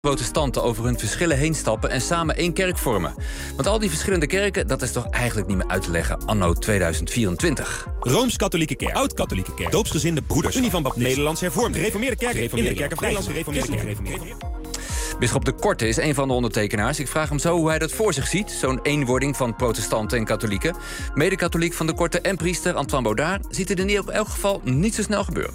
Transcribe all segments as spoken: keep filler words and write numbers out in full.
protestanten over hun verschillen heen stappen en samen één kerk vormen. Want al die verschillende kerken, dat is toch eigenlijk niet meer uit te leggen anno tweeduizend vierentwintig. Rooms-Katholieke Kerk, Oud-Katholieke Kerk, Doopsgezinde Broeders, Unie van Baptisten, Nederlands Hervormd, Gereformeerde Kerk, Gereformeerde Kerk, Nederlands Gereformeerde Kerk. Bisschop de Korte is een van de ondertekenaars. Ik vraag hem zo hoe hij dat voor zich ziet, zo'n eenwording van protestanten en katholieken. Mede-katholiek van de Korte en priester Antoine Baudard ziet het er niet op elk geval niet zo snel gebeuren.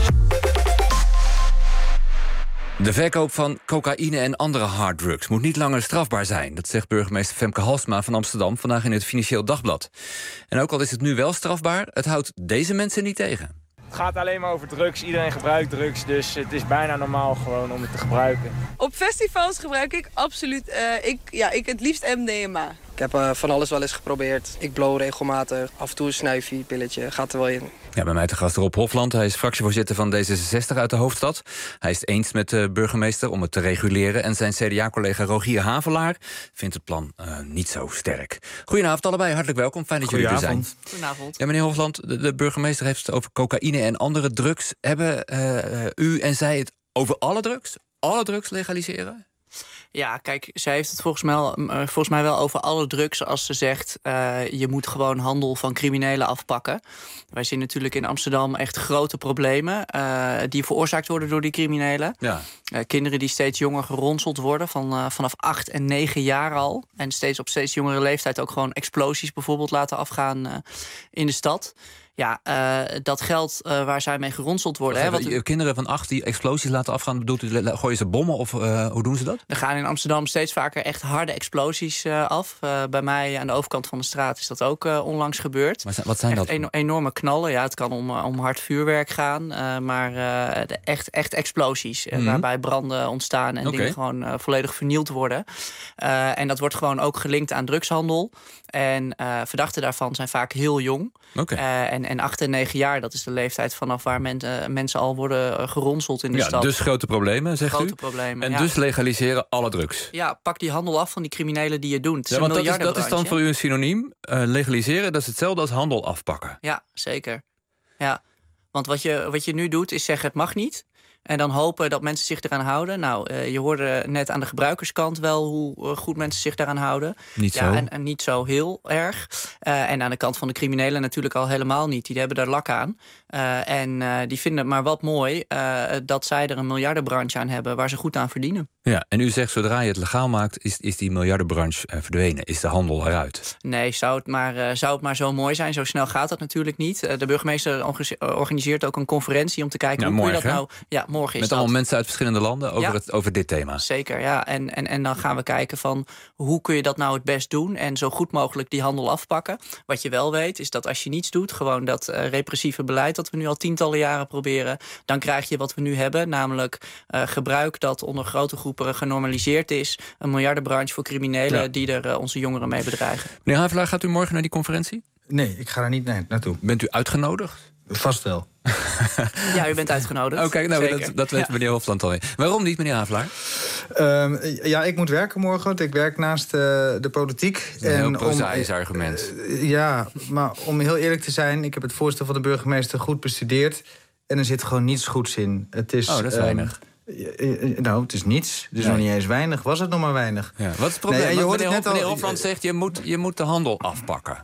De verkoop van cocaïne en andere harddrugs moet niet langer strafbaar zijn. Dat zegt burgemeester Femke Halsema van Amsterdam vandaag in het Financieel Dagblad. En ook al is het nu wel strafbaar, het houdt deze mensen niet tegen. Het gaat alleen maar over drugs. Iedereen gebruikt drugs, dus het is bijna normaal gewoon om het te gebruiken. Op festivals gebruik ik absoluut, uh, ik, ja, ik het liefst M D M A. Ik heb uh, van alles wel eens geprobeerd. Ik blow regelmatig, af en toe een snuifje, pilletje, gaat er wel in. Ja, bij mij te gast Rob Hofland. Hij is fractievoorzitter van D zesenzestig uit de hoofdstad. Hij is het eens met de burgemeester om het te reguleren. En zijn C D A-collega Rogier Havelaar vindt het plan uh, niet zo sterk. Goedenavond allebei, hartelijk welkom. Fijn dat jullie er zijn. Goedenavond. Ja, meneer Hofland, de, de burgemeester heeft het over cocaïne en andere drugs. Hebben uh, u en zij het over alle drugs? Alle drugs legaliseren? Ja, kijk, zij heeft het volgens mij, volgens mij wel over alle drugs als ze zegt... Uh, je moet gewoon handel van criminelen afpakken. Wij zien natuurlijk in Amsterdam echt grote problemen... Uh, die veroorzaakt worden door die criminelen. Ja. Uh, kinderen die steeds jonger geronseld worden, van, uh, vanaf acht en negen jaar al. En steeds op steeds jongere leeftijd ook gewoon explosies bijvoorbeeld laten afgaan uh, in de stad. Ja, uh, dat geld uh, waar zij mee geronseld worden... Hè, wat u... Kinderen van acht die explosies laten afgaan, bedoelt u, gooien ze bommen of uh, hoe doen ze dat? Er gaan in Amsterdam steeds vaker echt harde explosies uh, af. Uh, bij mij aan de overkant van de straat is dat ook uh, onlangs gebeurd. Maar wat zijn echt dat? Een, enorme knallen. Ja, het kan om, om hard vuurwerk gaan, uh, maar uh, de echt, echt explosies. Uh, mm-hmm. Waarbij branden ontstaan en okay. dingen gewoon uh, volledig vernield worden. Uh, en dat wordt gewoon ook gelinkt aan drugshandel. En uh, verdachten daarvan zijn vaak heel jong. Okay. Uh, en, en acht en negen jaar, dat is de leeftijd vanaf waar men, uh, mensen al worden geronseld in de ja, stad. Dus grote problemen, zegt grote u? Problemen, en ja. dus legaliseren alle drugs? Ja, pak die handel af van die criminelen die je doet. Ja, want dat is, dat is dan voor u een synoniem. Uh, legaliseren, dat is hetzelfde als handel afpakken. Ja, zeker. Ja. Want wat je, wat je nu doet, is zeggen het mag niet. En dan hopen dat mensen zich eraan houden. Nou, uh, je hoorde net aan de gebruikerskant wel hoe uh, goed mensen zich daaraan houden. Niet ja, zo. En, en niet zo heel erg. Uh, en aan de kant van de criminelen natuurlijk al helemaal niet. Die hebben daar lak aan. Uh, en uh, die vinden het maar wat mooi uh, dat zij er een miljardenbranche aan hebben waar ze goed aan verdienen. Ja, en u zegt zodra je het legaal maakt, is, is die miljardenbranche uh, verdwenen. Is de handel eruit? Nee, zou het, maar, uh, zou het maar zo mooi zijn. Zo snel gaat dat natuurlijk niet. Uh, de burgemeester organiseert ook een conferentie om te kijken ja, hoe morgen, kun je dat nou... Ja, morgen is Met dat. allemaal mensen uit verschillende landen over, ja, het, over dit thema. Zeker, ja. En, en, en dan gaan we kijken van hoe kun je dat nou het best doen en zo goed mogelijk die handel afpakken. Wat je wel weet is dat als je niets doet, gewoon dat uh, repressieve beleid dat we nu al tientallen jaren proberen, dan krijg je wat we nu hebben, namelijk uh, gebruik dat onder grote groepen genormaliseerd is. Een miljardenbranche voor criminelen ja. die er uh, onze jongeren mee bedreigen. Meneer Havelaar, gaat u morgen naar die conferentie? Nee, ik ga daar niet nee, naartoe. Bent u uitgenodigd? Vast wel. Ja, u bent uitgenodigd. Oké, okay, nou, dat, dat weet ja. meneer Hofland al. Waarom niet, meneer Havelaar? Um, ja, ik moet werken morgen, want ik werk naast uh, de politiek. Dat is een heel prozaïs argument. Uh, ja, maar om heel eerlijk te zijn, ik heb het voorstel van de burgemeester goed bestudeerd. En er zit gewoon niets goeds in. Het is, oh, dat is um, weinig. Uh, nou, het is niets. Dus nee. nog niet eens weinig. Was het nog maar weinig? Ja. Wat is het probleem? Nee, je hoort meneer, het net meneer al, Hofland zegt, je moet, je moet de handel afpakken.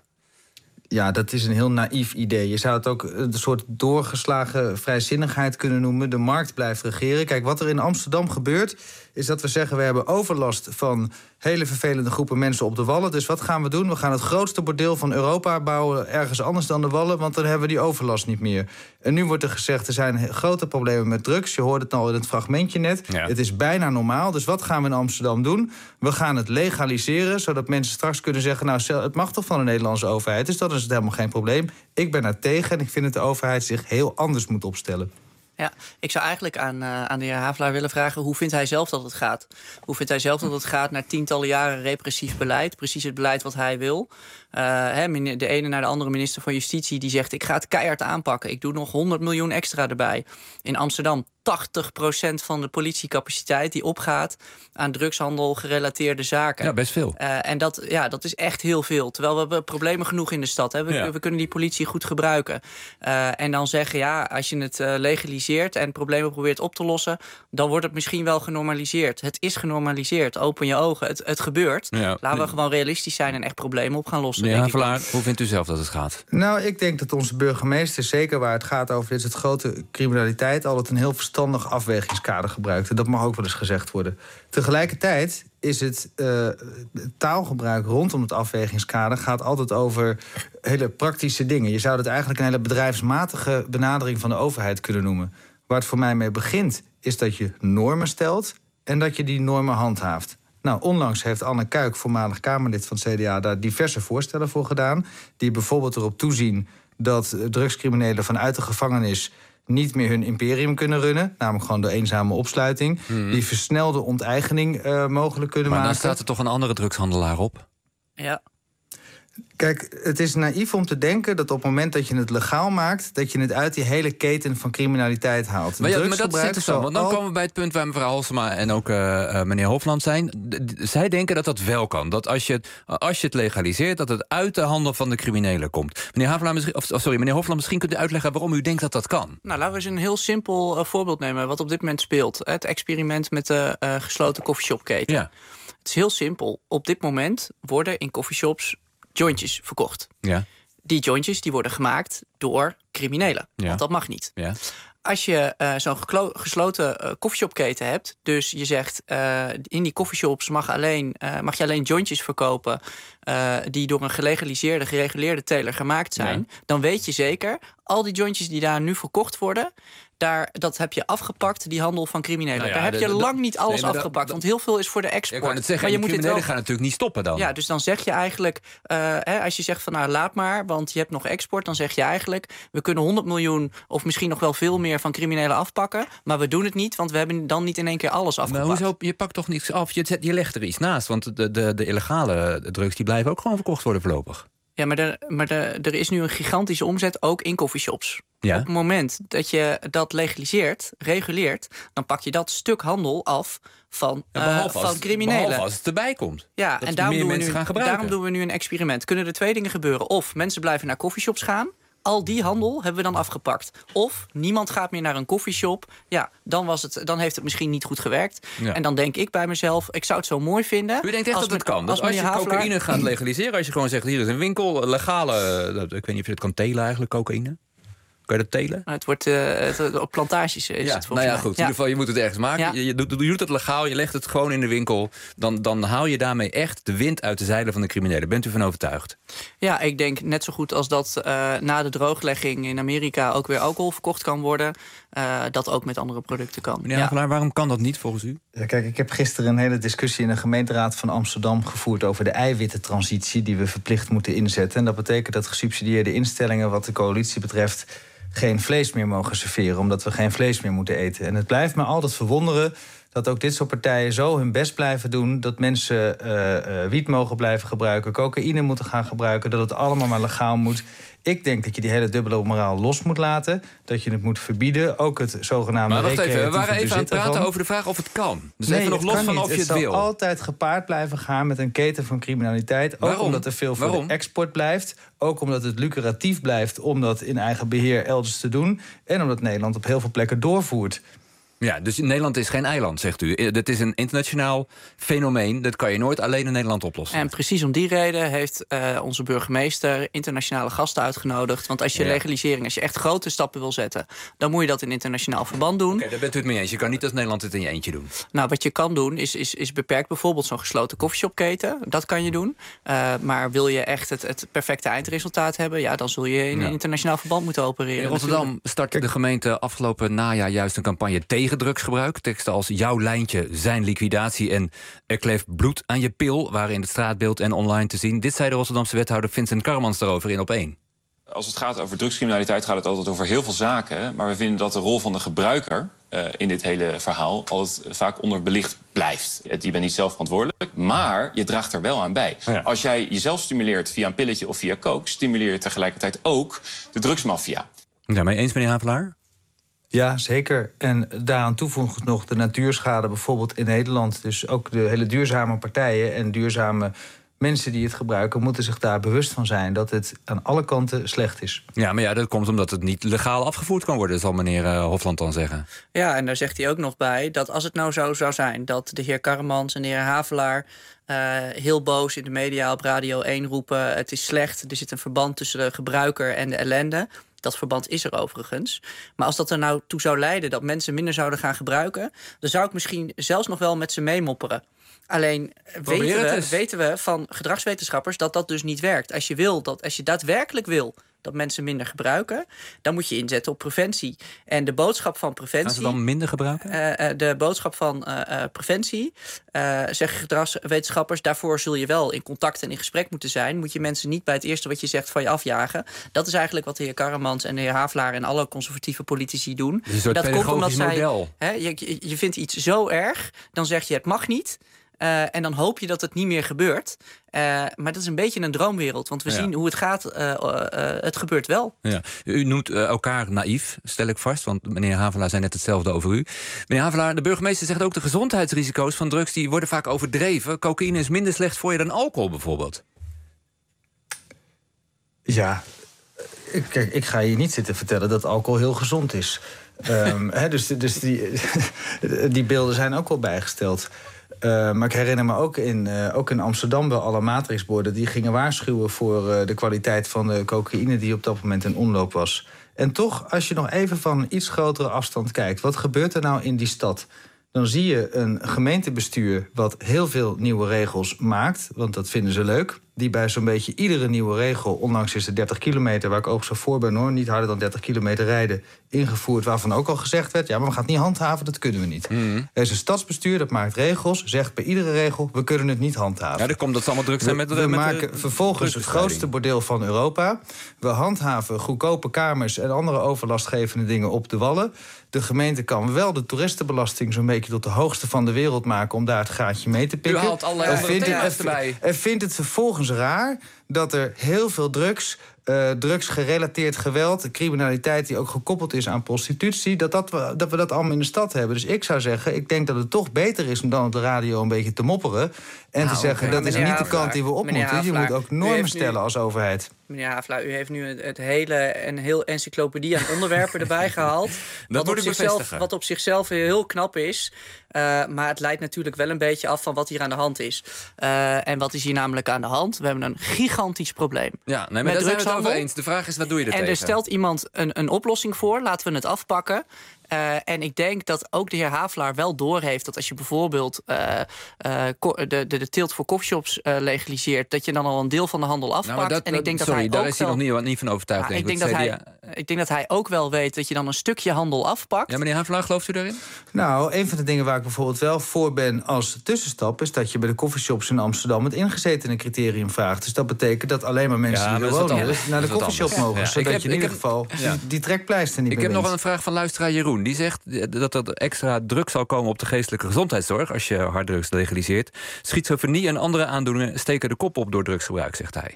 Ja, dat is een heel naïef idee. Je zou het ook een soort doorgeslagen vrijzinnigheid kunnen noemen. De markt blijft regeren. Kijk, wat er in Amsterdam gebeurt, is dat we zeggen, we hebben overlast van hele vervelende groepen mensen op de Wallen. Dus wat gaan we doen? We gaan het grootste bordeel van Europa bouwen ergens anders dan de Wallen, want dan hebben we die overlast niet meer. En nu wordt er gezegd, er zijn grote problemen met drugs. Je hoorde het al in het fragmentje net. Ja. Het is bijna normaal. Dus wat gaan we in Amsterdam doen? We gaan het legaliseren, zodat mensen straks kunnen zeggen, nou, het mag toch van de Nederlandse overheid. Dus dat is het helemaal geen probleem. Ik ben daar tegen en ik vind dat de overheid zich heel anders moet opstellen. Ja, ik zou eigenlijk aan, uh, aan de heer Havelaar willen vragen, hoe vindt hij zelf dat het gaat? Hoe vindt hij zelf dat het gaat naar tientallen jaren repressief beleid? Precies het beleid wat hij wil. Uh, hè, de ene naar de andere minister van Justitie die zegt, ik ga het keihard aanpakken. Ik doe nog honderd miljoen extra erbij. In Amsterdam tachtig procent van de politiecapaciteit die opgaat aan drugshandel gerelateerde zaken. Ja, best veel. Uh, en dat, ja, dat is echt heel veel. Terwijl we hebben problemen genoeg in de stad. Hè. We, Ja. we kunnen die politie goed gebruiken. Uh, en dan zeggen, ja, als je het uh, legaliseert en problemen probeert op te lossen, dan wordt het misschien wel genormaliseerd. Het is genormaliseerd. Open je ogen. Het, het gebeurt. Ja. Laten we gewoon realistisch zijn en echt problemen op gaan lossen. Meneer denk ik. Havelaar, hoe vindt u zelf dat het gaat? Nou, ik denk dat onze burgemeester, zeker waar het gaat over dit soort grote criminaliteit, altijd een heel verstandig afwegingskader gebruikt. En dat mag ook wel eens gezegd worden. Tegelijkertijd is het uh, taalgebruik rondom het afwegingskader gaat altijd over hele praktische dingen. Je zou het eigenlijk een hele bedrijfsmatige benadering van de overheid kunnen noemen. Waar het voor mij mee begint, is dat je normen stelt en dat je die normen handhaaft. Nou, onlangs heeft Anne Kuik, voormalig Kamerlid van het C D A, daar diverse voorstellen voor gedaan. Die bijvoorbeeld erop toezien dat drugscriminelen vanuit de gevangenis niet meer hun imperium kunnen runnen. Namelijk gewoon door eenzame opsluiting. Mm. Die versnelde onteigening uh, mogelijk kunnen maar maken. Maar dan staat er toch een andere drugshandelaar op? Ja. Kijk, het is naïef om te denken dat op het moment dat je het legaal maakt, dat je het uit die hele keten van criminaliteit haalt. Maar, ja, maar dat is interessant, want dan al... komen we bij het punt waar mevrouw Halsema en ook uh, uh, meneer Hofland zijn. D- d- zij denken dat dat wel kan. Dat als je, het, als je het legaliseert, dat het uit de handen van de criminelen komt. Meneer Havelaar, misschien, of, sorry, meneer Hofland, misschien kunt u uitleggen waarom u denkt dat dat kan. Nou, laten we eens een heel simpel uh, voorbeeld nemen wat op dit moment speelt. Het experiment met de uh, gesloten coffeeshopketen. Ja. Het is heel simpel. Op dit moment worden in coffeeshops jointjes verkocht. Ja. Die jointjes die worden gemaakt door criminelen. Ja. Want dat mag niet. Ja. Als je uh, zo'n geklo- gesloten uh, coffeeshopketen hebt, dus je zegt uh, in die coffeeshops mag, alleen, uh, mag je alleen jointjes verkopen uh, die door een gelegaliseerde, gereguleerde teler gemaakt zijn, ja. dan weet je zeker, al die jointjes die daar nu verkocht worden, daar, dat heb je afgepakt, die handel van criminelen. Nou ja, daar heb je de, de, lang niet alles nee, afgepakt, dat, want heel veel is voor de export. Ik kan het zeggen, maar je moet criminelen het wel... gaan natuurlijk niet stoppen dan. Ja, dus dan zeg je eigenlijk, uh, hè, als je zegt van nou laat maar, want je hebt nog export, dan zeg je eigenlijk, we kunnen honderd miljoen of misschien nog wel veel meer van criminelen afpakken, maar we doen het niet, want we hebben dan niet in één keer alles afgepakt. Maar hoezo, je pakt toch niets af, je, zet, je legt er iets naast, want de, de, de illegale drugs die blijven ook gewoon verkocht worden voorlopig. Ja, maar, er, maar er, er is nu een gigantische omzet ook in coffeeshops. Ja. Op het moment dat je dat legaliseert, reguleert, dan pak je dat stuk handel af van, ja, uh, van criminelen. Behalve als het erbij komt. Ja, dat en daarom doen, we nu, gaan daarom doen we nu een experiment. Kunnen er twee dingen gebeuren? Of mensen blijven naar coffeeshops gaan. Al die handel hebben we dan afgepakt. Of niemand gaat meer naar een koffieshop. Ja, dan, was het, dan heeft het misschien niet goed gewerkt. Ja. En dan denk ik bij mezelf, ik zou het zo mooi vinden. U denkt echt als dat het kan? Dat als je Havelaar... cocaïne gaat legaliseren, als je gewoon zegt, hier is een winkel, legale, ik weet niet of je het kan telen eigenlijk, cocaïne. Kan je dat telen? Nou, het wordt uh, het, op plantages is ja, het volgens nou ja, mij. goed. In ja. ieder geval, je moet het ergens maken. Ja. Je, je, doet, je doet het legaal, je legt het gewoon in de winkel. Dan, dan haal je daarmee echt de wind uit de zeilen van de criminelen. Bent u van overtuigd? Ja, ik denk net zo goed als dat uh, na de drooglegging in Amerika ook weer alcohol verkocht kan worden. Uh, dat ook met andere producten kan. Meneer Havelaar, ja. waarom kan dat niet volgens u? Ja, kijk, ik heb gisteren een hele discussie in de gemeenteraad van Amsterdam gevoerd over de eiwittentransitie die we verplicht moeten inzetten. En dat betekent dat gesubsidieerde instellingen wat de coalitie betreft geen vlees meer mogen serveren, omdat we geen vlees meer moeten eten. En het blijft me altijd verwonderen dat ook dit soort partijen zo hun best blijven doen, dat mensen uh, uh, wiet mogen blijven gebruiken, cocaïne moeten gaan gebruiken, dat het allemaal maar legaal moet. Ik denk dat je die hele dubbele moraal los moet laten, dat je het moet verbieden, ook het zogenaamde maar wacht even, we waren even aan het praten ervan. over de vraag of het kan. Dus nee, even nog los van of je het, het wil. zal altijd gepaard blijven gaan met een keten van criminaliteit. Ook Waarom? omdat er veel voor Waarom? de export blijft. Ook omdat het lucratief blijft om dat in eigen beheer elders te doen. En omdat Nederland op heel veel plekken doorvoert. Ja, dus Nederland is geen eiland, zegt u. Dat is een internationaal fenomeen. Dat kan je nooit alleen in Nederland oplossen. En precies om die reden heeft uh, onze burgemeester internationale gasten uitgenodigd. Want als je ja. legalisering, als je echt grote stappen wil zetten, dan moet je dat in internationaal verband doen. Oké, okay, daar bent u het mee eens. Je kan niet als Nederland het in je eentje doen. Nou, wat je kan doen is, is, is beperkt bijvoorbeeld zo'n gesloten coffeeshopketen. Dat kan je doen. Uh, maar wil je echt het, het perfecte eindresultaat hebben, ja, dan zul je in ja. een internationaal verband moeten opereren. In Rotterdam natuurlijk. startte de gemeente afgelopen najaar juist een campagne tegen drugsgebruik. Teksten als jouw lijntje, zijn liquidatie en er kleeft bloed aan je pil waren in het straatbeeld en online te zien. Dit zei de Rotterdamse wethouder Vincent Karmans daarover in Op één. Als het gaat over drugscriminaliteit gaat het altijd over heel veel zaken. Maar we vinden dat de rol van de gebruiker uh, in dit hele verhaal altijd vaak onderbelicht blijft. Je bent niet zelf verantwoordelijk, maar je draagt er wel aan bij. Oh ja. Als jij jezelf stimuleert via een pilletje of via coke, stimuleer je tegelijkertijd ook de drugsmafia. Daarmee eens, meneer Havelaar? Ja, zeker. En daaraan toevoegend nog de natuurschade bijvoorbeeld in Nederland. Dus ook de hele duurzame partijen en duurzame mensen die het gebruiken moeten zich daar bewust van zijn dat het aan alle kanten slecht is. Ja, maar ja, dat komt omdat het niet legaal afgevoerd kan worden, zal meneer uh, Hofland dan zeggen. Ja, en daar zegt hij ook nog bij dat als het nou zo zou zijn dat de heer Karremans en de heer Havelaar uh, heel boos in de media op Radio één roepen: het is slecht, er zit een verband tussen de gebruiker en de ellende. Dat verband is er overigens. Maar als dat er nou toe zou leiden dat mensen minder zouden gaan gebruiken, dan zou ik misschien zelfs nog wel met ze meemopperen. Alleen weten we, weten we van gedragswetenschappers dat dat dus niet werkt. Als je wil dat, als je daadwerkelijk wil dat mensen minder gebruiken, dan moet je inzetten op preventie. En de boodschap van preventie. Gaan ze dan minder gebruiken? Uh, uh, de boodschap van uh, uh, preventie, uh, zeggen gedragswetenschappers, daarvoor zul je wel in contact en in gesprek moeten zijn. Moet je mensen niet bij het eerste wat je zegt van je afjagen. Dat is eigenlijk wat de heer Karremans en de heer Havelaar en alle conservatieve politici doen. Dus een soort dat komt omdat zij, model. Hè, je, je vindt iets zo erg, dan zeg je het mag niet. Uh, en dan hoop je dat het niet meer gebeurt. Uh, maar dat is een beetje een droomwereld. Want we ja. zien hoe het gaat. Uh, uh, uh, het gebeurt wel. Ja. U noemt uh, elkaar naïef, stel ik vast. Want meneer Havelaar zei net hetzelfde over u. Meneer Havelaar, de burgemeester zegt ook de gezondheidsrisico's van drugs die worden vaak overdreven. Cocaïne is minder slecht voor je dan alcohol bijvoorbeeld. Ja, kijk, ik ga je niet zitten vertellen dat alcohol heel gezond is. um, hè, dus dus die, die beelden zijn ook wel bijgesteld. Uh, maar ik herinner me ook in, uh, ook in Amsterdam wel alle matrixborden die gingen waarschuwen voor uh, de kwaliteit van de cocaïne die op dat moment in omloop was. En toch, als je nog even van een iets grotere afstand kijkt, wat gebeurt er nou in die stad? Dan zie je een gemeentebestuur wat heel veel nieuwe regels maakt, want dat vinden ze leuk. Die bij zo'n beetje iedere nieuwe regel, ondanks is de dertig kilometer, waar ik ook zo voor ben hoor, niet harder dan dertig kilometer rijden, ingevoerd, waarvan ook al gezegd werd, ja, maar we gaan het niet handhaven, dat kunnen we niet. Mm. Er is een stadsbestuur, dat maakt regels, zegt bij iedere regel, we kunnen het niet handhaven. Ja, dat komt dat ze allemaal druk zijn met de We, we met maken de, vervolgens het grootste bordeel van Europa. We handhaven goedkope kamers en andere overlastgevende dingen op de wallen. De gemeente kan wel de toeristenbelasting zo'n beetje tot de hoogste van de wereld maken om daar het gaatje mee te pikken. U haalt allerlei andere thema's erbij. En vindt het vervolgens raar dat er heel veel drugs, uh, drugsgerelateerd geweld, criminaliteit die ook gekoppeld is aan prostitutie, dat, dat, we, dat we dat allemaal in de stad hebben. Dus ik zou zeggen, ik denk dat het toch beter is om dan op de radio een beetje te mopperen en nou, te zeggen, okay. dat is niet Havelaar, de kant die we op moeten. Havelaar, je moet ook normen stellen nu, als overheid. Meneer Havelaar, u heeft nu het, het hele een heel encyclopedie aan onderwerpen erbij gehaald. Dat wat, op zichzelf, wat op zichzelf heel knap is. Uh, maar het leidt natuurlijk wel een beetje af van wat hier aan de hand is. Uh, en wat is hier namelijk aan de hand? We hebben een gigantisch probleem. Ja, nee, maar daar zijn we het over eens. De vraag is, wat doe je er tegen? En er stelt iemand een, een oplossing voor. Laten we het afpakken. Uh, en ik denk dat ook de heer Havelaar wel doorheeft dat als je bijvoorbeeld uh, uh, de, de, de teelt voor coffeeshops uh, legaliseert, dat je dan al een deel van de handel afpakt. Nou, dat, en ik denk sorry, dat hij daar ook is hij wel, nog niet, niet van overtuigd. Ja, denk ik, denk dat hij, ik denk dat hij ook wel weet dat je dan een stukje handel afpakt. Ja, meneer Havelaar, gelooft u daarin? Nou, een van de dingen waar ik bijvoorbeeld wel voor ben als tussenstap is dat je bij de coffeeshops in Amsterdam het ingezetene criterium vraagt. Dus dat betekent dat alleen maar mensen ja, die er wonen naar de coffeeshop mogen. Ja. Zodat heb, je in ieder heb, geval ja. die, die trekpleister niet ik meer Ik heb bent. nog een vraag van luisteraar Jeroen. Die zegt dat er extra druk zal komen op de geestelijke gezondheidszorg als je harddrugs legaliseert. Schizofrenie en andere aandoeningen steken de kop op door drugsgebruik, zegt hij.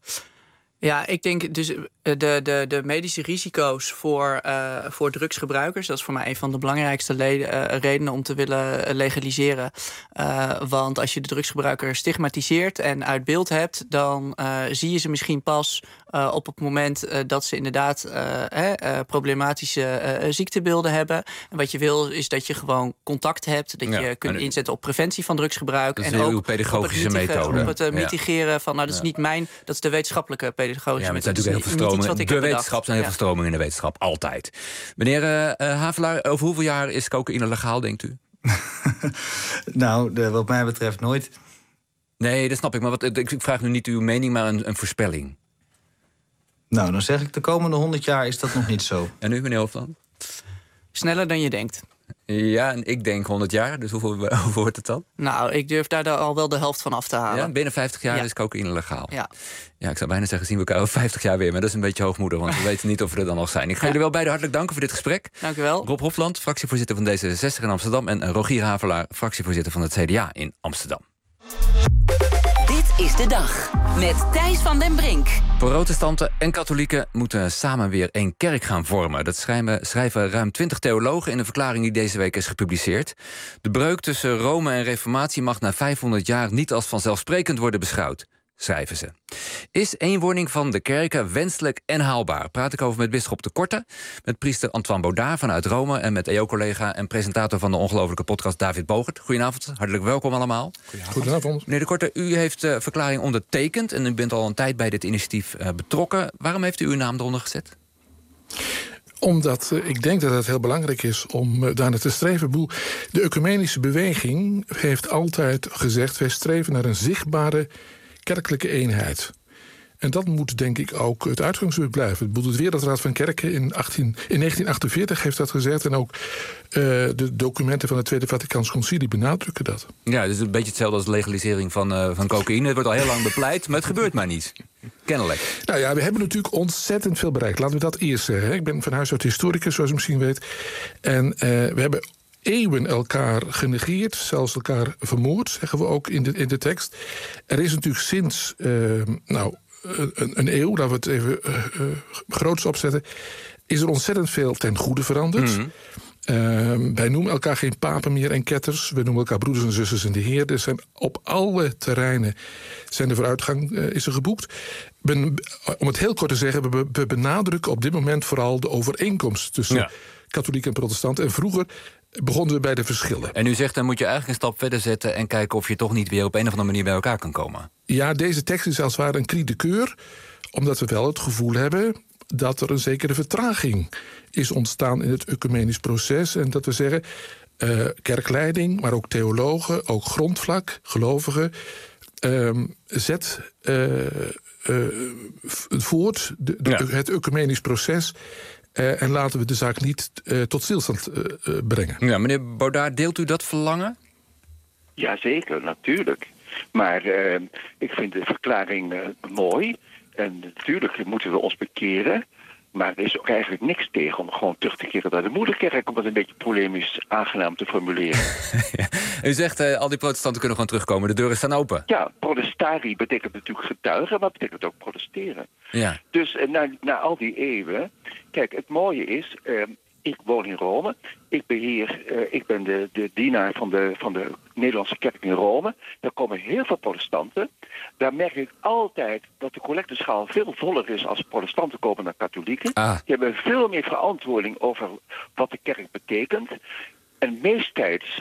Ja, ik denk dus de, de, de medische risico's voor, uh, voor drugsgebruikers, dat is voor mij een van de belangrijkste leden, uh, redenen om te willen legaliseren. Uh, want als je de drugsgebruiker stigmatiseert en uit beeld hebt, dan uh, zie je ze misschien pas uh, op het moment uh, dat ze inderdaad uh, uh, problematische uh, ziektebeelden hebben. En wat je wil is dat je gewoon contact hebt, dat ja, je kunt inzetten op preventie van drugsgebruik. Dat is en een ook heel pedagogische op het mitigen, methode. Op het uh, mitigeren ja. van, nou dat is ja. niet mijn, dat is de wetenschappelijke pedagogische Ja, maar het zijn methode. natuurlijk heel veel stromingen. De wetenschap zijn heel ja. veel stromingen in de wetenschap, altijd. Meneer uh, Havelaar, over hoeveel jaar is cocaïne legaal, denkt u? nou, de, wat mij betreft nooit. Nee, dat snap ik. Maar wat, ik vraag nu niet uw mening, maar een, een voorspelling. Nou, dan zeg ik de komende honderd jaar is dat nog niet zo. En u, meneer Hofland? Sneller dan je denkt. Ja, en ik denk honderd jaar. Dus hoeveel, hoeveel wordt het dan? Nou, ik durf daar al wel de helft van af te halen. Ja, binnen vijftig jaar ja. is cocaïne legaal. Ja. Ja, ik zou bijna zeggen, zien we elkaar over vijftig jaar weer. Maar dat is een beetje hoogmoedig, want we weten niet of we er dan nog zijn. Ik ga ja. jullie wel beiden hartelijk danken voor dit gesprek. Dank u wel. Rob Hofland, fractievoorzitter van D zesenzestig in Amsterdam. En Rogier Havelaar, fractievoorzitter van het C D A in Amsterdam. Dit is de dag. Met Thijs van den Brink. Protestanten en katholieken moeten samen weer één kerk gaan vormen. Dat schrijven, schrijven ruim twintig theologen in een verklaring die deze week is gepubliceerd. De breuk tussen Rome en Reformatie mag na vijfhonderd jaar niet als vanzelfsprekend worden beschouwd, schrijven ze. Is eenwording van de kerken wenselijk en haalbaar? Praat ik over met bisschop de Korte, met priester Antoine Baudard vanuit Rome en met E O-collega en presentator van de ongelofelijke podcast David Bogert. Goedenavond, hartelijk welkom allemaal. Goedenavond. Goedenavond. Meneer de Korte, u heeft de verklaring ondertekend en u bent al een tijd bij dit initiatief uh, betrokken. Waarom heeft u uw naam eronder gezet? Omdat uh, ik denk dat het heel belangrijk is om uh, daar naar te streven. Boel, de ecumenische beweging heeft altijd gezegd, wij streven naar een zichtbare kerkelijke eenheid. En dat moet denk ik ook het uitgangspunt blijven. De Wereldraad van Kerken in, achttien, in negentien achtenveertig heeft dat gezegd. En ook uh, de documenten van het Tweede Vaticaans Concilie benadrukken dat. Ja, het is een beetje hetzelfde als legalisering van, uh, van cocaïne. Het wordt al heel lang bepleit, maar het gebeurt maar niet. Kennelijk. Nou ja, we hebben natuurlijk ontzettend veel bereikt. Laten we dat eerst zeggen. Ik ben van huis uit historicus, zoals u misschien weet. En uh, we hebben eeuwen elkaar genegeerd, zelfs elkaar vermoord, zeggen we ook in de, in de tekst. Er is natuurlijk sinds uh, nou, een, een eeuw, laten we het even uh, uh, groots opzetten, is er ontzettend veel ten goede veranderd. Mm-hmm. Uh, wij noemen elkaar geen papen meer en ketters. We noemen elkaar broeders en zusters in de Heer. Er zijn op alle terreinen zijn de vooruitgang uh, is er geboekt. Ben, om het heel kort te zeggen, we, we benadrukken op dit moment vooral de overeenkomst tussen ja. katholiek en protestant. En vroeger begonnen we bij de verschillen. En u zegt, dan moet je eigenlijk een stap verder zetten en kijken of je toch niet weer op een of andere manier bij elkaar kan komen. Ja, deze tekst is als het ware een cri de coeur, omdat we wel het gevoel hebben dat er een zekere vertraging is ontstaan in het ecumenisch proces. En dat we zeggen, uh, kerkleiding, maar ook theologen, ook grondvlak, gelovigen, uh, zet uh, uh, voort de, de, ja. het ecumenisch proces. Uh, en laten we de zaak niet uh, tot stilstand uh, uh, brengen. Ja, meneer Baudard, deelt u dat verlangen? Jazeker, natuurlijk. Maar uh, ik vind de verklaring uh, mooi. En natuurlijk moeten we ons bekeren. Maar er is ook eigenlijk niks tegen om gewoon terug te keren naar de moederkerk, om het een beetje polemisch aangenaam te formuleren. Ja. U zegt, uh, al die protestanten kunnen gewoon terugkomen, de deuren staan open. Ja, protestari betekent natuurlijk getuigen, maar betekent ook protesteren. Ja. Dus uh, na, na al die eeuwen, kijk, het mooie is, uh, ik woon in Rome, ik beheer, uh, ik ben de, de dienaar van de, van de Nederlandse kerk in Rome. Daar komen heel veel protestanten. Daar merk ik altijd dat de collecteschaal veel voller is als protestanten komen dan katholieken. Ah. Die hebben veel meer verantwoording over wat de kerk betekent. En meesttijds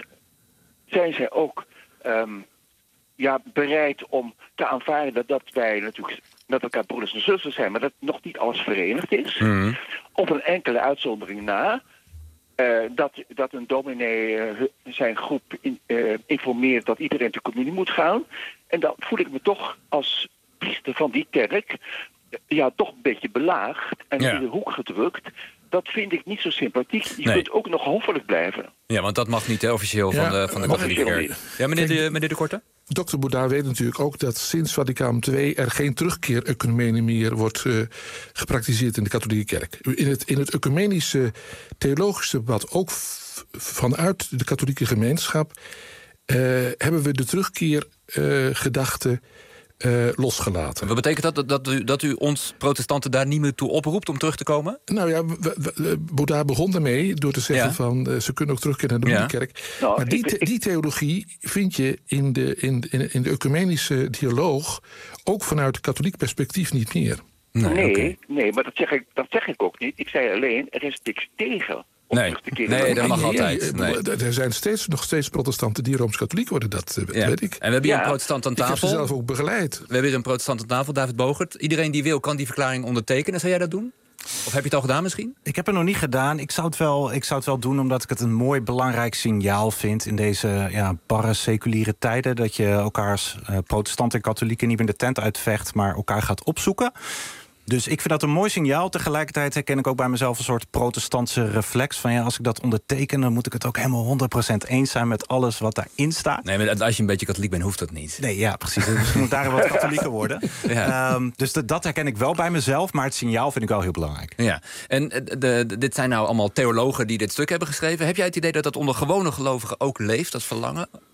zijn zij ook um, ja, bereid om te aanvaarden dat, dat wij natuurlijk met elkaar broeders en zusters zijn, maar dat nog niet alles verenigd is. Mm-hmm. Op een enkele uitzondering na. Uh, dat, dat een dominee uh, zijn groep in, uh, informeert dat iedereen de communie moet gaan. En dan voel ik me toch als priester van die kerk uh, ja, toch een beetje belaagd en ja. in de hoek gedrukt. Dat vind ik niet zo sympathiek. Je nee. kunt ook nog hoffelijk blijven. Ja, want dat mag niet hè, officieel ja, van de, van de katholieke kerk. Ja, meneer de, meneer de Korte? dokter Baudard weet natuurlijk ook dat sinds Vaticaan twee er geen terugkeer-ecumene meer wordt uh, gepraktiseerd in de katholieke kerk. In het, in het ecumenische theologische debat, ook f- vanuit de katholieke gemeenschap, uh, hebben we de terugkeergedachte uh, Uh, losgelaten. Wat betekent dat? Dat, dat, u, dat u ons protestanten daar niet meer toe oproept om terug te komen? Nou ja, Baudard begon ermee door te zeggen ja. van uh, ze kunnen ook terugkeren naar de ja. kerk. Nou, maar die, te, die theologie vind je in de, in, in, in de ecumenische dialoog ook vanuit katholiek perspectief niet meer. Nee, nee, okay. nee maar dat zeg, ik, dat zeg ik ook niet. Ik zei alleen, er is niks tegen. Nee, nee, dat mag nee, altijd. Nee. Er zijn steeds, nog steeds protestanten die Rooms-Katholiek worden, dat ja. weet ik. En we hebben hier ja. een protestant aan tafel. Ik heb ze zelf ook begeleid. We hebben hier een protestant aan tafel, David Bogert. Iedereen die wil, kan die verklaring ondertekenen. Zou jij dat doen? Of heb je het al gedaan misschien? Ik heb het nog niet gedaan. Ik zou het wel, ik zou het wel doen omdat ik het een mooi belangrijk signaal vind in deze ja, barre seculiere tijden. Dat je elkaars uh, protestanten en katholieken niet meer de tent uitvecht, maar elkaar gaat opzoeken. Dus ik vind dat een mooi signaal. Tegelijkertijd herken ik ook bij mezelf een soort protestantse reflex. Van ja, als ik dat onderteken, dan moet ik het ook helemaal honderd procent eens zijn met alles wat daarin staat. Nee, maar als je een beetje katholiek bent, hoeft dat niet. Nee, ja, precies. Misschien moet daarin wat katholieker worden. Ja. Um, dus de, dat herken ik wel bij mezelf, maar het signaal vind ik wel heel belangrijk. Ja, en de, de, dit zijn nou allemaal theologen die dit stuk hebben geschreven. Heb jij het idee dat dat onder gewone gelovigen ook leeft, dat verlangen?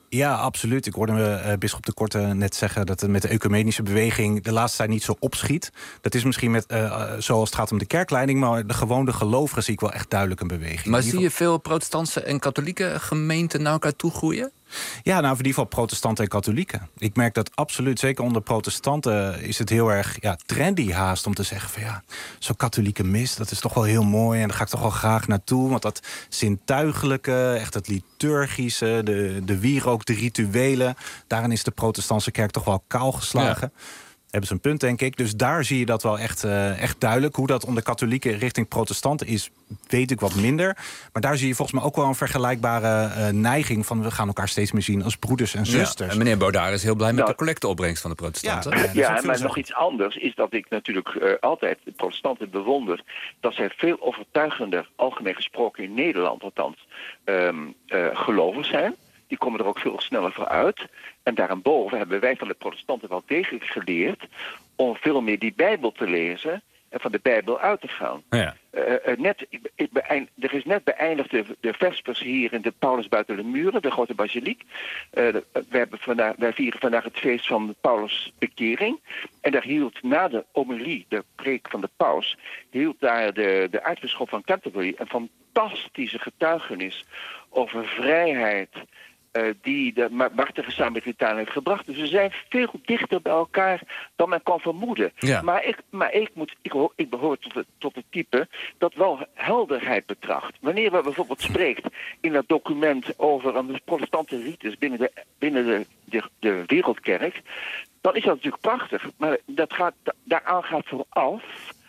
Ja, absoluut. Ik hoorde uh, bisschop de Korte net zeggen dat het met de ecumenische beweging de laatste tijd niet zo opschiet. Dat is misschien met, uh, zoals het gaat om de kerkleiding, maar de gewone gelovigen zie ik wel echt duidelijk een beweging. Maar zie je veel protestantse en katholieke gemeenten naar elkaar toe groeien? Ja, nou, in ieder geval protestanten en katholieken. Ik merk dat absoluut, zeker onder protestanten, is het heel erg ja, trendy haast om te zeggen van ja, zo'n katholieke mis, dat is toch wel heel mooi en daar ga ik toch wel graag naartoe. Want dat zintuigelijke, echt het liturgische, de, de wierook, de rituelen, daarin is de protestantse kerk toch wel kaal geslagen. Ja. Hebben ze een punt, denk ik. Dus daar zie je dat wel echt, uh, echt duidelijk. Hoe dat onder katholieken richting protestanten is, weet ik wat minder. Maar daar zie je volgens mij ook wel een vergelijkbare uh, neiging van we gaan elkaar steeds meer zien als broeders en zusters. Ja, en meneer Baudard is heel blij met nou, de collecteopbrengst van de protestanten. Ja, ja, ja maar nog iets anders is dat ik natuurlijk uh, altijd de protestanten bewonder dat zij veel overtuigender, algemeen gesproken in Nederland althans, um, uh, gelovig zijn. Die komen er ook veel sneller voor uit. En daarboven hebben wij van de protestanten wel degelijk geleerd om veel meer die Bijbel te lezen en van de Bijbel uit te gaan. Ja. Uh, uh, net, ik, ik beëind, er is net beëindigd de, de vespers hier in de Paulus buiten de muren, de grote basiliek. Uh, de, uh, wij, hebben vandaag, wij vieren vandaag het feest van Paulus' bekering. En daar hield na de homilie, de preek van de paus, hield daar de, de aartsbisschop van Canterbury een fantastische getuigenis over vrijheid, Uh, die de machtige Samaritaan heeft gebracht. Dus we zijn veel dichter bij elkaar dan men kan vermoeden. Ja. Maar, ik, maar ik, moet, ik, ik behoor tot het, tot het type dat wel helderheid betracht. Wanneer we bijvoorbeeld spreekt in dat document over een protestante ritus binnen de, binnen de, de, de wereldkerk, dan is dat natuurlijk prachtig. Maar dat gaat, daaraan gaat vooraf,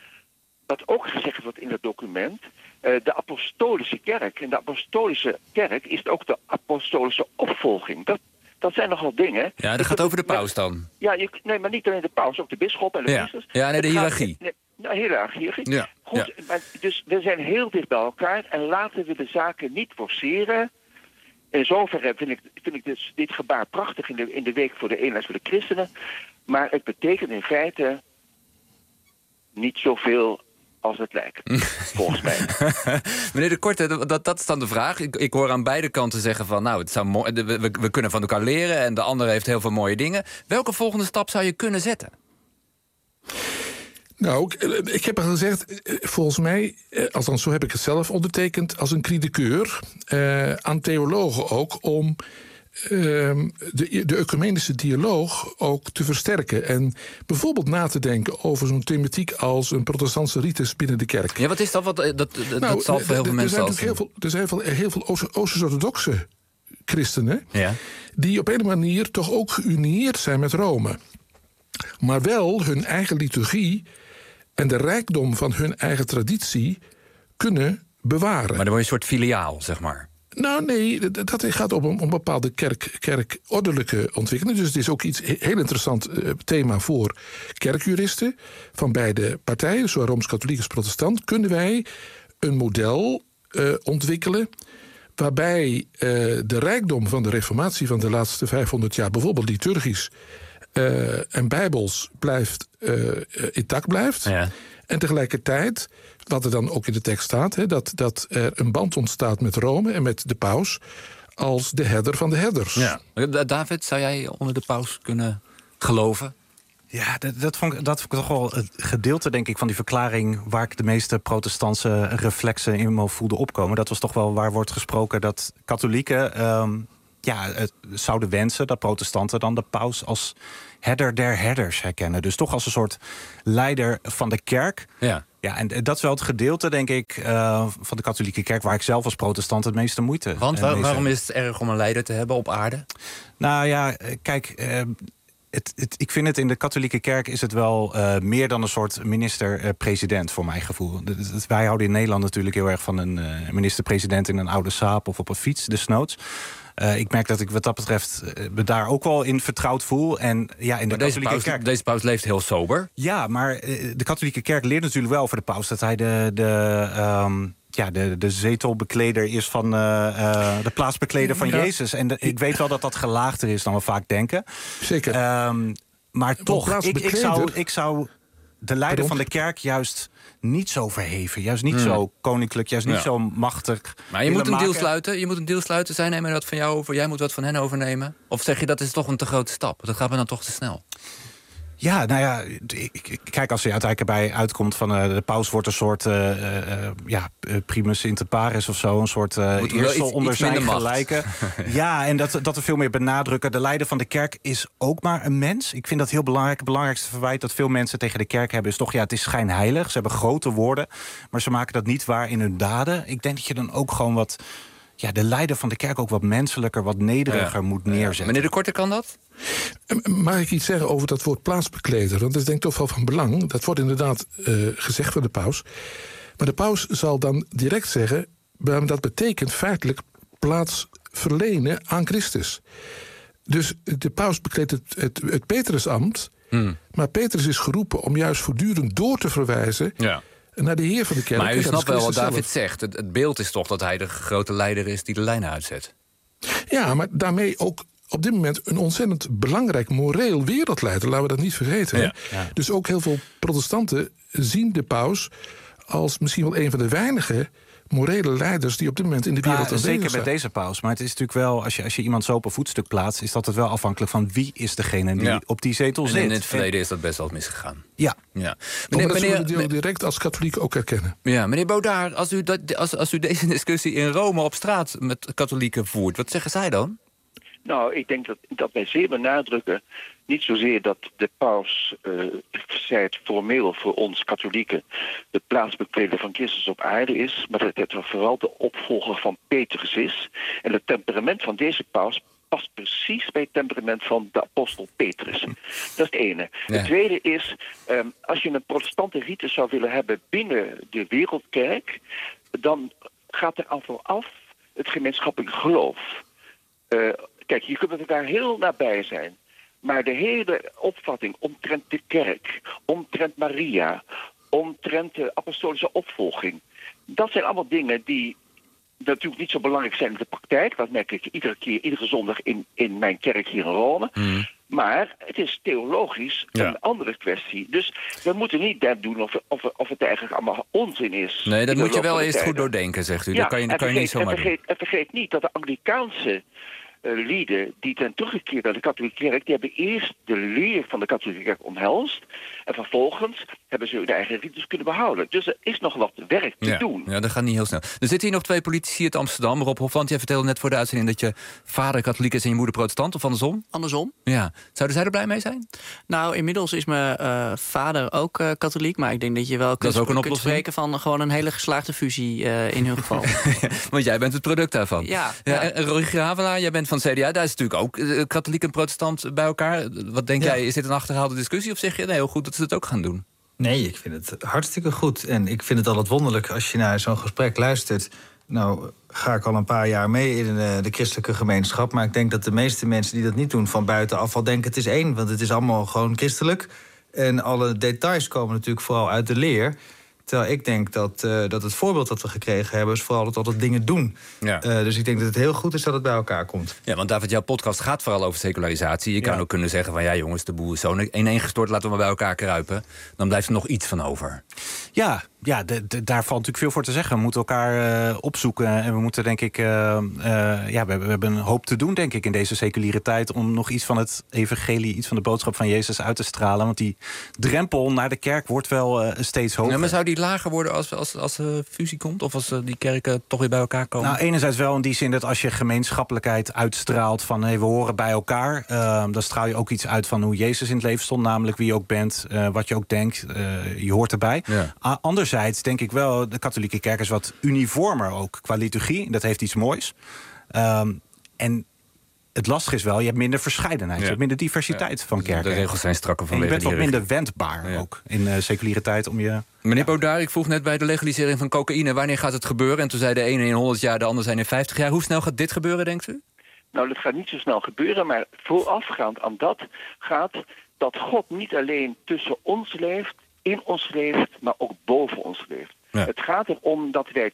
wat ook gezegd wordt in dat document, Uh, de apostolische kerk. En de apostolische kerk is ook de apostolische opvolging. Dat, dat zijn nogal dingen. Ja, dat gaat over de paus dan. Ja, je, nee, maar niet alleen de paus, ook de bisschop en de ja. priesters. Ja, nee, de hiërarchie. Nee, de hiërarchie. Ja. Goed, ja. Maar, dus we zijn heel dicht bij elkaar en laten we de zaken niet forceren. In zoverre vind ik, vind ik dus dit gebaar prachtig in de, in de week voor de eenheid voor de christenen. Maar het betekent in feite niet zoveel als het lijkt, volgens mij. Meneer de Korte, dat, dat is dan de vraag. Ik, ik hoor aan beide kanten zeggen van, nou, het zou mooi, we, we kunnen van elkaar leren en de andere heeft heel veel mooie dingen. Welke volgende stap zou je kunnen zetten? Nou, ik heb al gezegd, volgens mij, althans zo heb ik het zelf ondertekend, als een cri de coeur, uh, aan theologen ook, om Uh, de, de ecumenische dialoog ook te versterken. En bijvoorbeeld na te denken over zo'n thematiek als een protestantse ritus binnen de kerk. Ja, wat is dat? Wat, dat, dat, nou, dat zal voor heel veel mensen zijn heel veel, er zijn heel veel, heel veel Oosters-orthodoxe christenen, ja, die op een manier toch ook geünieerd zijn met Rome. Maar wel hun eigen liturgie en de rijkdom van hun eigen traditie kunnen bewaren. Maar dan word je een soort filiaal, zeg maar. Nou nee, dat gaat om een, om bepaalde kerk, kerkordelijke ontwikkeling. Dus het is ook iets heel interessant uh, thema voor kerkjuristen van beide partijen, zowel Rooms-Katholiek als Protestant. Kunnen wij een model uh, ontwikkelen waarbij uh, de rijkdom van de reformatie van de laatste vijfhonderd jaar, bijvoorbeeld liturgisch uh, en bijbels, blijft, uh, intact blijft. Ja. En tegelijkertijd, wat er dan ook in de tekst staat, hè, dat, dat er een band ontstaat met Rome en met de paus als de herder van de herders. Ja. David, zou jij onder de paus kunnen geloven? Ja, dat, dat, vond ik, dat vond ik toch wel het gedeelte, denk ik, van die verklaring waar ik de meeste protestantse reflexen in me voelde opkomen. Dat was toch wel waar wordt gesproken dat katholieken um, ja, het zouden wensen dat protestanten dan de paus als herder der herders herkennen. Dus toch als een soort leider van de kerk. Ja. Ja, en dat is wel het gedeelte, denk ik, uh, van de katholieke kerk waar ik zelf als protestant het meeste moeite. Want waar, waarom is het erg om een leider te hebben op aarde? Nou ja, kijk, uh, het, het, ik vind het in de katholieke kerk is het wel uh, meer dan een soort minister-president voor mijn gevoel. Wij houden in Nederland natuurlijk heel erg van een uh, minister-president in een oude saap of op een fiets, desnoods. Uh, ik merk dat ik wat dat betreft uh, me daar ook wel in vertrouwd voel. En ja, in de deze, katholieke paus, kerk. Deze paus leeft heel sober. Ja, maar uh, de katholieke kerk leert natuurlijk wel over de paus dat hij de, de, um, ja, de, de zetelbekleder is van uh, uh, de plaatsbekleder van ja. Jezus. En de, ik weet wel dat dat gelaagder is dan we vaak denken. Zeker. Um, maar toch, ik, ik, zou, ik zou de leider van de kerk juist niet zo verheven. Juist niet hmm. zo koninklijk, juist niet ja. zo machtig. Maar je moet een deal sluiten. Je moet een deal sluiten. Zij nemen dat van jou over. Jij moet wat van hen overnemen. Of zeg je dat is toch een te grote stap? Dat gaat me dan toch te snel. Ja, nou ja, ik, kijk, als je uiteindelijk erbij uitkomt van uh, de paus wordt een soort uh, uh, ja, primus inter pares of zo, een soort uh, eerste onder zijn gelijke. Ja, en dat, dat er veel meer benadrukken. De leider van de kerk is ook maar een mens. Ik vind dat heel belangrijk. Het belangrijkste verwijt dat veel mensen tegen de kerk hebben is toch, ja, het is schijnheilig. Ze hebben grote woorden, maar ze maken dat niet waar in hun daden. Ik denk dat je dan ook gewoon wat, ja, de leider van de kerk ook wat menselijker, wat nederiger ja. moet neerzetten. Meneer De Korte, kan dat? Mag ik iets zeggen over dat woord plaatsbekleder? Want dat is denk ik toch wel van belang. Dat wordt inderdaad uh, gezegd door de paus. Maar de paus zal dan direct zeggen, dat betekent feitelijk plaats verlenen aan Christus. Dus de paus bekleedt het, het, het Petrusambt. Hmm. Maar Petrus is geroepen om juist voortdurend door te verwijzen ja. naar de Heer van de kerk. Maar u snapt wel wat David zegt. Het, het beeld is toch dat hij de grote leider is die de lijnen uitzet. Ja, maar daarmee ook op dit moment een ontzettend belangrijk moreel wereldleider. Laten we dat niet vergeten. Ja, ja. Dus ook heel veel protestanten zien de paus als misschien wel een van de weinige morele leiders die op dit moment in de wereld ja, aanwezig zijn. Zeker bij deze paus. Maar het is natuurlijk wel, als je, als je iemand zo op een voetstuk plaatst, is dat het wel afhankelijk van wie is degene die ja. op die zetel en zit. In het verleden en, is dat best wel misgegaan. Ja. ja. Meneer, dat meneer, zullen we direct als katholiek ook herkennen. Ja, meneer Baudard, als u, dat, als, als u deze discussie in Rome op straat met katholieken voert, wat zeggen zij dan? Nou, ik denk dat, dat wij zeer benadrukken, niet zozeer dat de paus, uh, zij het formeel voor ons katholieken, de plaatsbekleder van Christus op aarde is, maar dat het vooral de opvolger van Petrus is. En het temperament van deze paus past precies bij het temperament van de apostel Petrus. Dat is het ene. Ja. Het tweede is, um, als je een protestante ritus zou willen hebben binnen de wereldkerk, dan gaat er aan vooraf het gemeenschappelijk geloof. Uh, Kijk, je kunt met elkaar heel nabij zijn. Maar de hele opvatting omtrent de kerk, omtrent Maria, omtrent de apostolische opvolging, dat zijn allemaal dingen die natuurlijk niet zo belangrijk zijn in de praktijk. Dat merk ik iedere keer, iedere zondag in, in mijn kerk hier in Rome. Mm. Maar het is theologisch ja. een andere kwestie. Dus we moeten niet dat doen of, of, of het eigenlijk allemaal onzin is. Nee, dat moet je wel eerst goed doordenken, zegt u. Ja, dat kan je, dat kan vergeet, je niet zomaar en vergeet, doen. En vergeet niet dat de Anglikaanse Uh, lieden die zijn teruggekeerd naar de katholieke kerk, die hebben eerst de leer van de katholieke kerk omhelst en vervolgens hebben ze hun eigen ritus kunnen behouden. Dus er is nog wat werk te ja, doen. Ja, dat gaat niet heel snel. Er zitten hier nog twee politici uit Amsterdam. Rob Hofland, jij vertelde net voor de uitzending dat je vader katholiek is en je moeder protestant, of andersom? Andersom. Ja. Zouden zij er blij mee zijn? Nou, inmiddels is mijn uh, vader ook uh, katholiek, maar ik denk dat je wel kunt, dat is ook een kunt spreken van gewoon een hele geslaagde fusie uh, in hun geval. ja, want jij bent het product daarvan. Ja. ja, ja. En Rogier Havelaar, jij bent van het C D A, daar is natuurlijk ook uh, katholiek en protestant bij elkaar. Wat denk ja. jij, is dit een achterhaalde discussie of zeg je nee, heel goed dat ze het ook gaan doen? Nee, ik vind het hartstikke goed. En ik vind het altijd wonderlijk als je naar zo'n gesprek luistert. Nou, ga ik al een paar jaar mee in de, de christelijke gemeenschap. Maar ik denk dat de meeste mensen die dat niet doen van buitenaf al denken het is één. Want het is allemaal gewoon christelijk. En alle details komen natuurlijk vooral uit de leer. Terwijl ik denk dat, uh, dat het voorbeeld dat we gekregen hebben is vooral dat we altijd dingen doen. Ja. Uh, dus ik denk dat het heel goed is dat het bij elkaar komt. Ja, want David, jouw podcast gaat vooral over secularisatie. Je kan ja. ook kunnen zeggen van ja jongens, de boel is zo ineengestort, laten we maar bij elkaar kruipen. Dan blijft er nog iets van over. Ja, ja de, de, daar valt natuurlijk veel voor te zeggen. We moeten elkaar uh, opzoeken en we moeten denk ik... Uh, uh, ja, we, we hebben een hoop te doen denk ik in deze seculiere tijd om nog iets van het evangelie, iets van de boodschap van Jezus uit te stralen. Want die drempel naar de kerk wordt wel uh, steeds hoger. Ja, maar zou die lager worden als, als, als de fusie komt? Of als die kerken toch weer bij elkaar komen? Nou, enerzijds wel in die zin dat als je gemeenschappelijkheid uitstraalt van hey, we horen bij elkaar, uh, dan straal je ook iets uit van hoe Jezus in het leven stond, namelijk wie je ook bent, uh, wat je ook denkt, uh, je hoort erbij. Ja. Uh, anderzijds denk ik wel, de katholieke kerk is wat uniformer ook qua liturgie. Dat heeft iets moois. Um, en het lastige is wel, je hebt minder verscheidenheid. Ja. Je hebt minder diversiteit ja. van kerken. De regels zijn strakker vanwege. En je bent wat minder wendbaar ja. ook in uh, seculiere tijd om je... Meneer ja. Baudard, ik vroeg net bij de legalisering van cocaïne, wanneer gaat het gebeuren? En toen zei de ene in honderd jaar, de ander zijn in vijftig jaar. Hoe snel gaat dit gebeuren, denkt u? Nou, dat gaat niet zo snel gebeuren, maar voorafgaand aan dat gaat dat God niet alleen tussen ons leeft, in ons leeft, maar ook boven ons leeft. Ja. Het gaat erom dat wij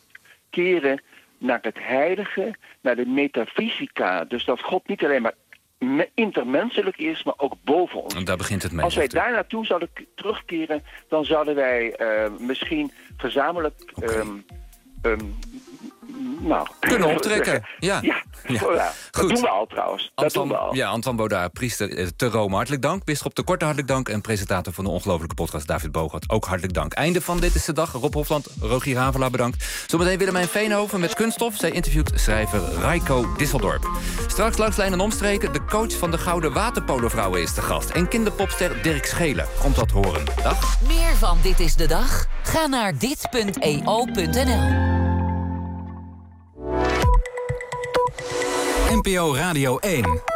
terugkeren naar het heilige, naar de metafysica. Dus dat God niet alleen maar me- intermenselijk is, maar ook boven ons. En daar begint het mee. Als wij zegt u. daar naartoe zouden k- terugkeren, dan zouden wij uh, misschien gezamenlijk Okay. um, um, nou, Kunnen optrekken. Ja. Ja, Ja. voilà. Dat Goed. doen we al trouwens. Dat doen we Antoine, al. ja, Antoine Baudard, priester eh, te Rome, hartelijk dank. Bisschop de Korte, hartelijk dank. En presentator van de ongelofelijke podcast David Bogert, ook hartelijk dank. Einde van Dit is de Dag. Rob Hofland, Rogier Havelaar, bedankt. Zometeen Willemijn Veenhoven met Kunststof. Zij interviewt schrijver Raiko Disseldorp. Straks langs Lijn en Omstreken. De coach van de Gouden Waterpolovrouwen is de gast. En kinderpopster Dirk Schelen komt dat horen. Dag. Meer van Dit is de Dag? Ga naar dit punt e o punt n l. N P O Radio één.